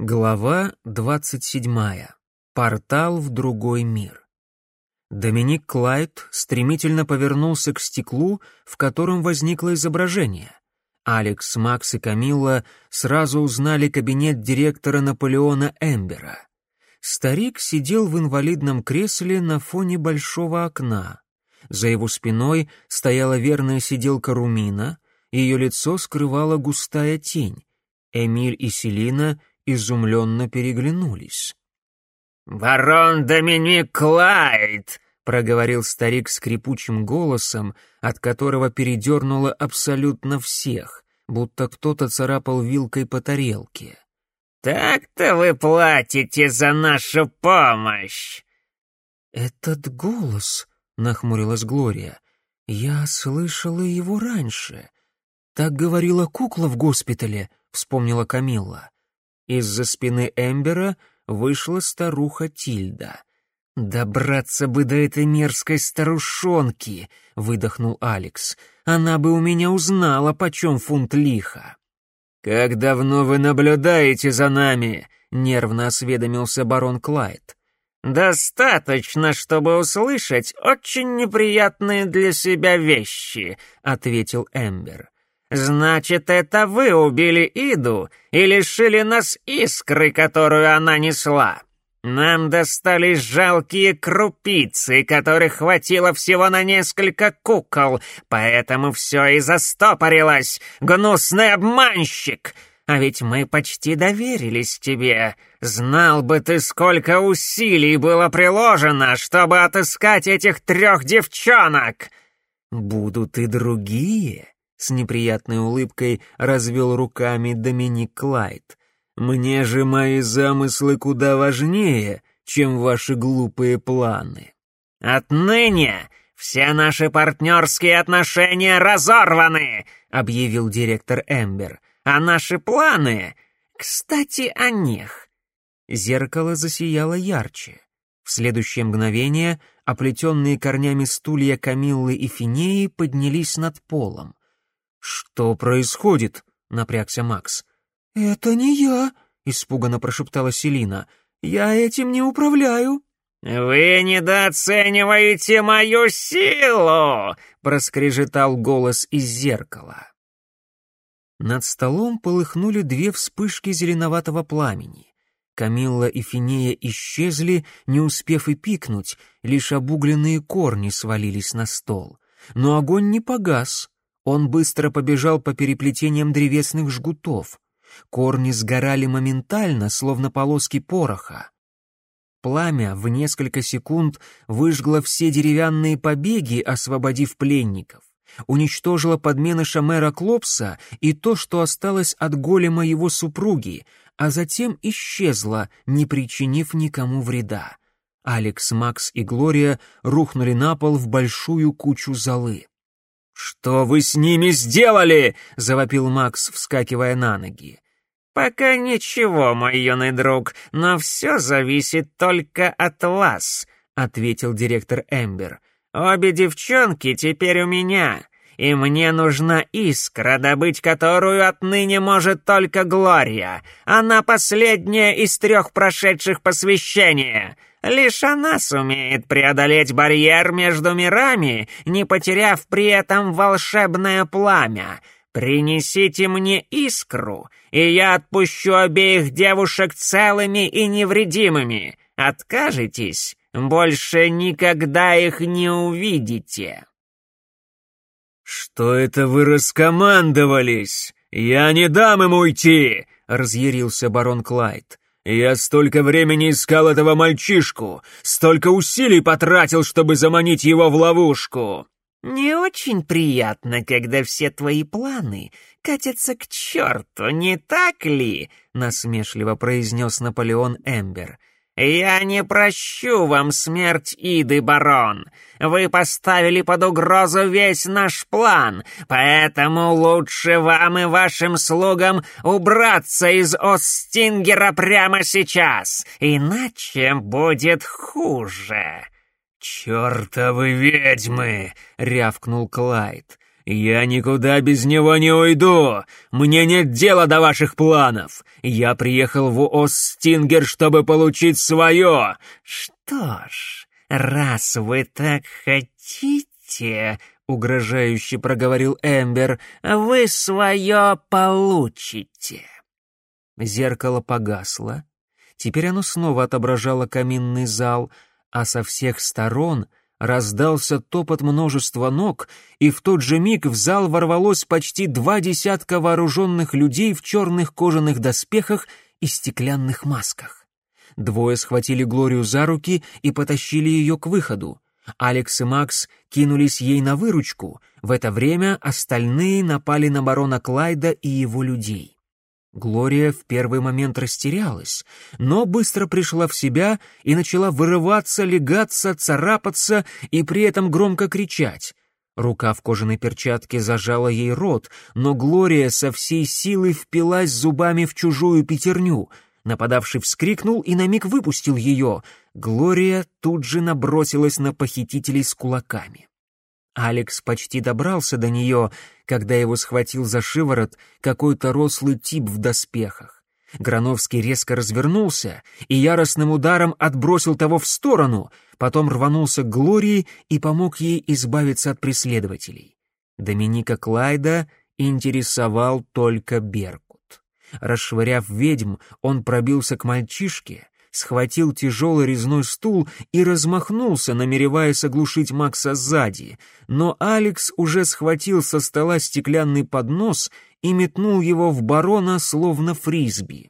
Глава 27. Портал в другой мир. Доминик Клайд стремительно повернулся к стеклу, в котором возникло изображение. Алекс, Макс и Камилла сразу узнали кабинет директора Наполеона Эмбера. Старик сидел в инвалидном кресле на фоне большого окна. За его спиной стояла верная сиделка Румина, ее лицо скрывала густая тень. Эмиль и Селина изумленно переглянулись. «Барон Доминик Клайд!» — проговорил старик скрипучим голосом, от которого передернуло абсолютно всех, будто кто-то царапал вилкой по тарелке. «Так-то вы платите за нашу помощь!» «Этот голос», — нахмурилась Глория, — «я слышала его раньше. Так говорила кукла в госпитале», — вспомнила Камилла. Из-за спины Эмбера вышла старуха Тильда. «Добраться бы до этой мерзкой старушонки!» — выдохнул Алекс. «Она бы у меня узнала, почем фунт лиха». «Как давно вы наблюдаете за нами?» — нервно осведомился барон Клайд. «Достаточно, чтобы услышать очень неприятные для себя вещи», — ответил Эмбер. «Значит, это вы убили Иду и лишили нас искры, которую она несла. Нам достались жалкие крупицы, которых хватило всего на несколько кукол, поэтому все и застопорилось, гнусный обманщик. А ведь мы почти доверились тебе. Знал бы ты, сколько усилий было приложено, чтобы отыскать этих 3 девчонок!» «Будут и другие», — с неприятной улыбкой развел руками Доминик Клайд. «Мне же мои замыслы куда важнее, чем ваши глупые планы». «Отныне все наши партнерские отношения разорваны», — объявил директор Эмбер. «А наши планы... Кстати, о них». Зеркало засияло ярче. В следующее мгновение оплетенные корнями стулья Камиллы и Финеи поднялись над полом. «Что происходит?» — напрягся Макс. «Это не я», — испуганно прошептала Селина. «Я этим не управляю». «Вы недооцениваете мою силу!» — проскрежетал голос из зеркала. Над столом полыхнули 2 вспышки зеленоватого пламени. Камилла и Финея исчезли, не успев и пикнуть, лишь обугленные корни свалились на стол. Но огонь не погас. Он быстро побежал по переплетениям древесных жгутов. Корни сгорали моментально, словно полоски пороха. Пламя в несколько секунд выжгло все деревянные побеги, освободив пленников. Уничтожило подменыша мэра Клопса и то, что осталось от голема его супруги, а затем исчезло, не причинив никому вреда. Алекс, Макс и Глория рухнули на пол в большую кучу золы. «Что вы с ними сделали?» — завопил Макс, вскакивая на ноги. «Пока ничего, мой юный друг, но все зависит только от вас», — ответил директор Эмбер. «Обе девчонки теперь у меня, и мне нужна искра, добыть которую отныне может только Глория. Она последняя из 3 прошедших посвящения. Лишь она сумеет преодолеть барьер между мирами, не потеряв при этом волшебное пламя. Принесите мне искру, и я отпущу обеих девушек целыми и невредимыми. Откажетесь, больше никогда их не увидите». «Что это вы раскомандовались? Я не дам им уйти!» — разъярился барон Клайд. «Я столько времени искал этого мальчишку, столько усилий потратил, чтобы заманить его в ловушку!» «Не очень приятно, когда все твои планы катятся к черту, не так ли?» — насмешливо произнес Наполеон Эмбер. «Я не прощу вам смерть Иды, барон. Вы поставили под угрозу весь наш план, поэтому лучше вам и вашим слугам убраться из Остингера прямо сейчас, иначе будет хуже». «Чёртовы ведьмы!» — рявкнул Клайд. «Я никуда без него не уйду! Мне нет дела до ваших планов! Я приехал в Остингер, чтобы получить свое!» «Что ж, раз вы так хотите...» — угрожающе проговорил Эмбер, — «вы свое получите». Зеркало погасло. Теперь оно снова отображало каминный зал, а со всех сторон раздался топот множества ног, и в тот же миг в зал ворвалось почти 20 вооруженных людей в черных кожаных доспехах и стеклянных масках. Двое схватили Глорию за руки и потащили ее к выходу. Алекс и Макс кинулись ей на выручку. В это время остальные напали на барона Клайда и его людей. Глория в первый момент растерялась, но быстро пришла в себя и начала вырываться, лягаться, царапаться и при этом громко кричать. Рука в кожаной перчатке зажала ей рот, но Глория со всей силы впилась зубами в чужую пятерню. Нападавший вскрикнул и на миг выпустил ее. Глория тут же набросилась на похитителей с кулаками. Алекс почти добрался до нее, когда его схватил за шиворот какой-то рослый тип в доспехах. Грановский резко развернулся и яростным ударом отбросил того в сторону, потом рванулся к Глории и помог ей избавиться от преследователей. Доминика Клайда интересовал только Беркут. Расшвыряв ведьм, он пробился к мальчишке, схватил тяжелый резной стул и размахнулся, намереваясь оглушить Макса сзади, но Алекс уже схватил со стола стеклянный поднос и метнул его в барона, словно фрисби.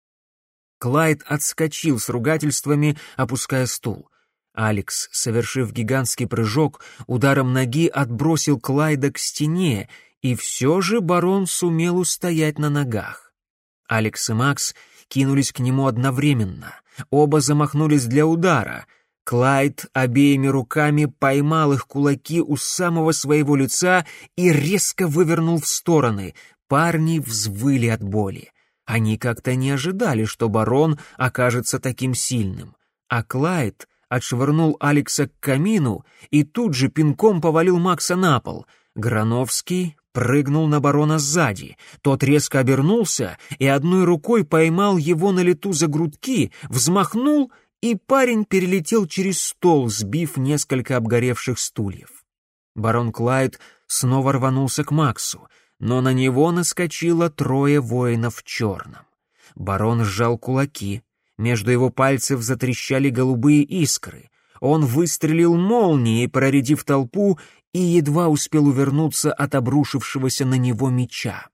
Клайд отскочил с ругательствами, опуская стул. Алекс, совершив гигантский прыжок, ударом ноги отбросил Клайда к стене, и все же барон сумел устоять на ногах. Алекс и Макс кинулись к нему одновременно. Оба замахнулись для удара. Клайд обеими руками поймал их кулаки у самого своего лица и резко вывернул в стороны. Парни взвыли от боли. Они как-то не ожидали, что барон окажется таким сильным. А Клайд отшвырнул Алекса к камину и тут же пинком повалил Макса на пол. Грановский прыгнул на барона сзади. Тот резко обернулся и одной рукой поймал его на лету за грудки, взмахнул, и парень перелетел через стол, сбив несколько обгоревших стульев. Барон Клайд снова рванулся к Максу, но на него наскочило 3 воинов в черном. Барон сжал кулаки, между его пальцев затрещали голубые искры. Он выстрелил молнией, проредив толпу, и едва успел увернуться от обрушившегося на него меча.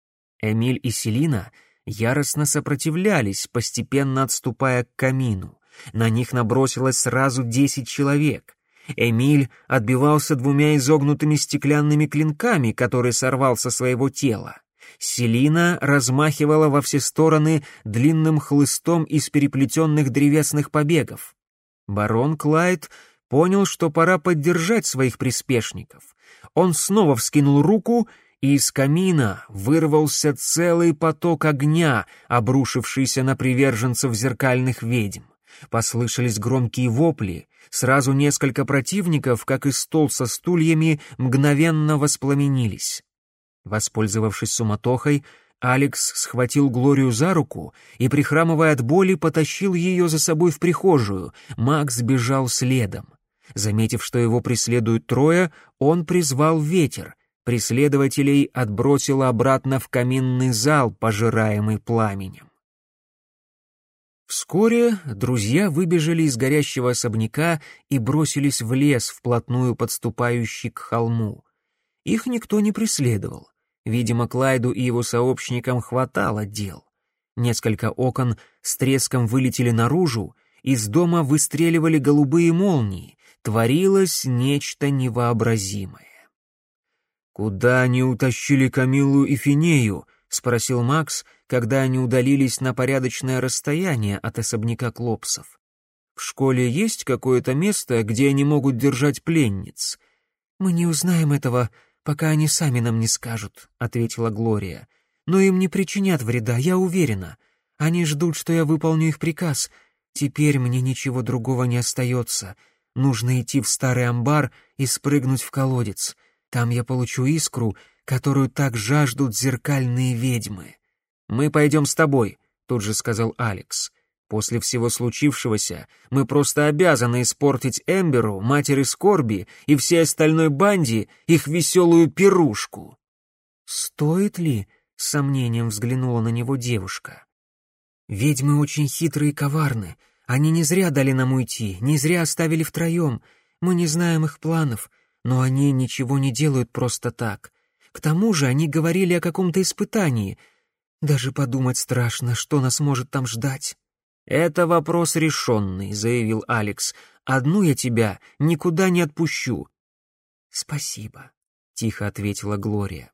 Эмиль и Селина яростно сопротивлялись, постепенно отступая к камину. На них набросилось сразу 10 человек. Эмиль отбивался 2 изогнутыми стеклянными клинками, которые сорвал со своего тела. Селина размахивала во все стороны длинным хлыстом из переплетенных древесных побегов. Барон Клайд понял, что пора поддержать своих приспешников. Он снова вскинул руку, и из камина вырвался целый поток огня, обрушившийся на приверженцев зеркальных ведьм. Послышались громкие вопли, сразу несколько противников, как и стол со стульями, мгновенно воспламенились. Воспользовавшись суматохой, Алекс схватил Глорию за руку и, прихрамывая от боли, потащил ее за собой в прихожую. Макс бежал следом. Заметив, что его преследуют 3, он призвал ветер. Преследователей отбросило обратно в каминный зал, пожираемый пламенем. Вскоре друзья выбежали из горящего особняка и бросились в лес, вплотную подступающий к холму. Их никто не преследовал. Видимо, Клайду и его сообщникам хватало дел. Несколько окон с треском вылетели наружу, из дома выстреливали голубые молнии. Творилось нечто невообразимое. «Куда они утащили Камиллу и Финею?» — спросил Макс, когда они удалились на порядочное расстояние от особняка Клопсов. «В школе есть какое-то место, где они могут держать пленниц?» «Мы не узнаем этого, пока они сами нам не скажут», — ответила Глория. «Но им не причинят вреда, я уверена. Они ждут, что я выполню их приказ. Теперь мне ничего другого не остается. Нужно идти в старый амбар и спрыгнуть в колодец. Там я получу искру, которую так жаждут зеркальные ведьмы». «Мы пойдем с тобой», — тут же сказал Алекс. «После всего случившегося мы просто обязаны испортить Эмберу, матери Скорби и всей остальной банде их веселую пирушку». «Стоит ли?» — с сомнением взглянула на него девушка. «Ведьмы очень хитрые и коварны. Они не зря дали нам уйти, не зря оставили втроем. Мы не знаем их планов, но они ничего не делают просто так. К тому же они говорили о каком-то испытании. Даже подумать страшно, что нас может там ждать». «Это вопрос решенный», — заявил Алекс. «Одну я тебя никуда не отпущу». «Спасибо», — тихо ответила Глория.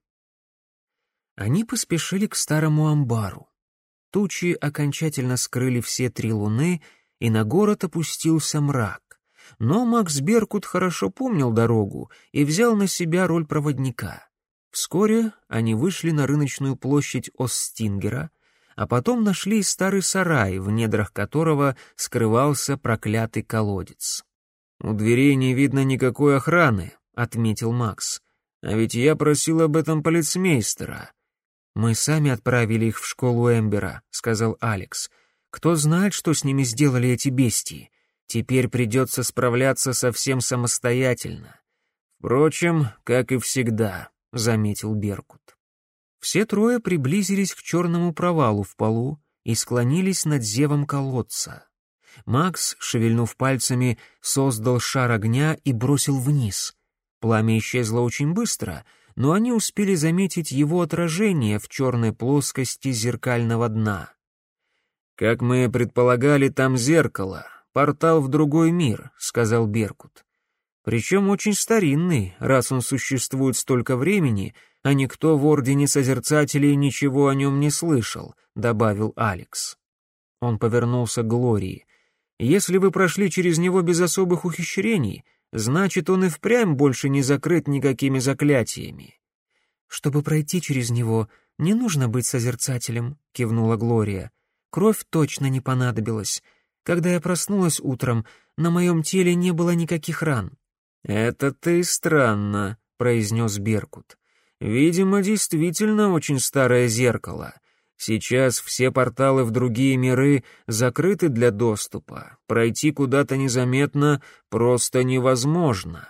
Они поспешили к старому амбару. Тучи окончательно скрыли все 3 луны, и на город опустился мрак. Но Макс Беркут хорошо помнил дорогу и взял на себя роль проводника. Вскоре они вышли на рыночную площадь Остингера, а потом нашли старый сарай, в недрах которого скрывался проклятый колодец. «У дверей не видно никакой охраны», — отметил Макс. «А ведь я просил об этом полицмейстера». «Мы сами отправили их в школу Эмбера», — сказал Алекс. «Кто знает, что с ними сделали эти бестии? Теперь придется справляться совсем самостоятельно». «Впрочем, как и всегда», — заметил Беркут. Все 3 приблизились к черному провалу в полу и склонились над зевом колодца. Макс, шевельнув пальцами, создал шар огня и бросил вниз. Пламя исчезло очень быстро, но они успели заметить его отражение в черной плоскости зеркального дна. «Как мы предполагали, там зеркало, портал в другой мир», — сказал Беркут. «Причем очень старинный, раз он существует столько времени, а никто в Ордене Созерцателей ничего о нем не слышал», — добавил Алекс. Он повернулся к Глории. «Если вы прошли через него без особых ухищрений, значит, он и впрямь больше не закрыт никакими заклятиями». «Чтобы пройти через него, не нужно быть Созерцателем», — кивнула Глория. «Кровь точно не понадобилась. Когда я проснулась утром, на моем теле не было никаких ран». «Это-то и странно», — произнес Беркут. «Видимо, действительно очень старое зеркало. Сейчас все порталы в другие миры закрыты для доступа. Пройти куда-то незаметно просто невозможно».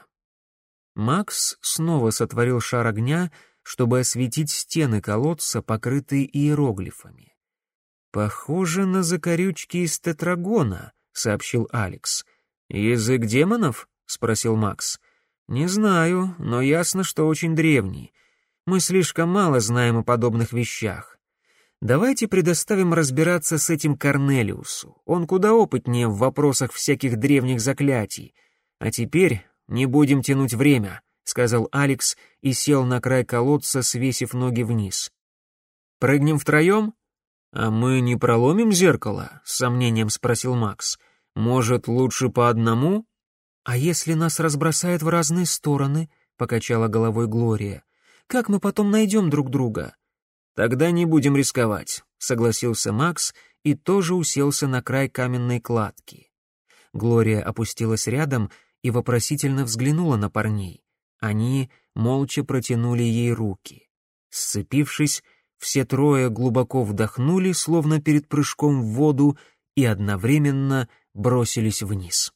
Макс снова сотворил шар огня, чтобы осветить стены колодца, покрытые иероглифами. «Похоже на закорючки из тетрагона», — сообщил Алекс. «Язык демонов?» — спросил Макс. «Не знаю, но ясно, что очень древний. Мы слишком мало знаем о подобных вещах. Давайте предоставим разбираться с этим Корнелиусу. Он куда опытнее в вопросах всяких древних заклятий. А теперь не будем тянуть время», — сказал Алекс и сел на край колодца, свесив ноги вниз. «Прыгнем втроем?» «А мы не проломим зеркало?» — с сомнением спросил Макс. «Может, лучше по одному?» «А если нас разбросает в разные стороны?» — покачала головой Глория. «Как мы потом найдем друг друга?» «Тогда не будем рисковать», — согласился Макс и тоже уселся на край каменной кладки. Глория опустилась рядом и вопросительно взглянула на парней. Они молча протянули ей руки. Сцепившись, все 3 глубоко вдохнули, словно перед прыжком в воду, и одновременно бросились вниз.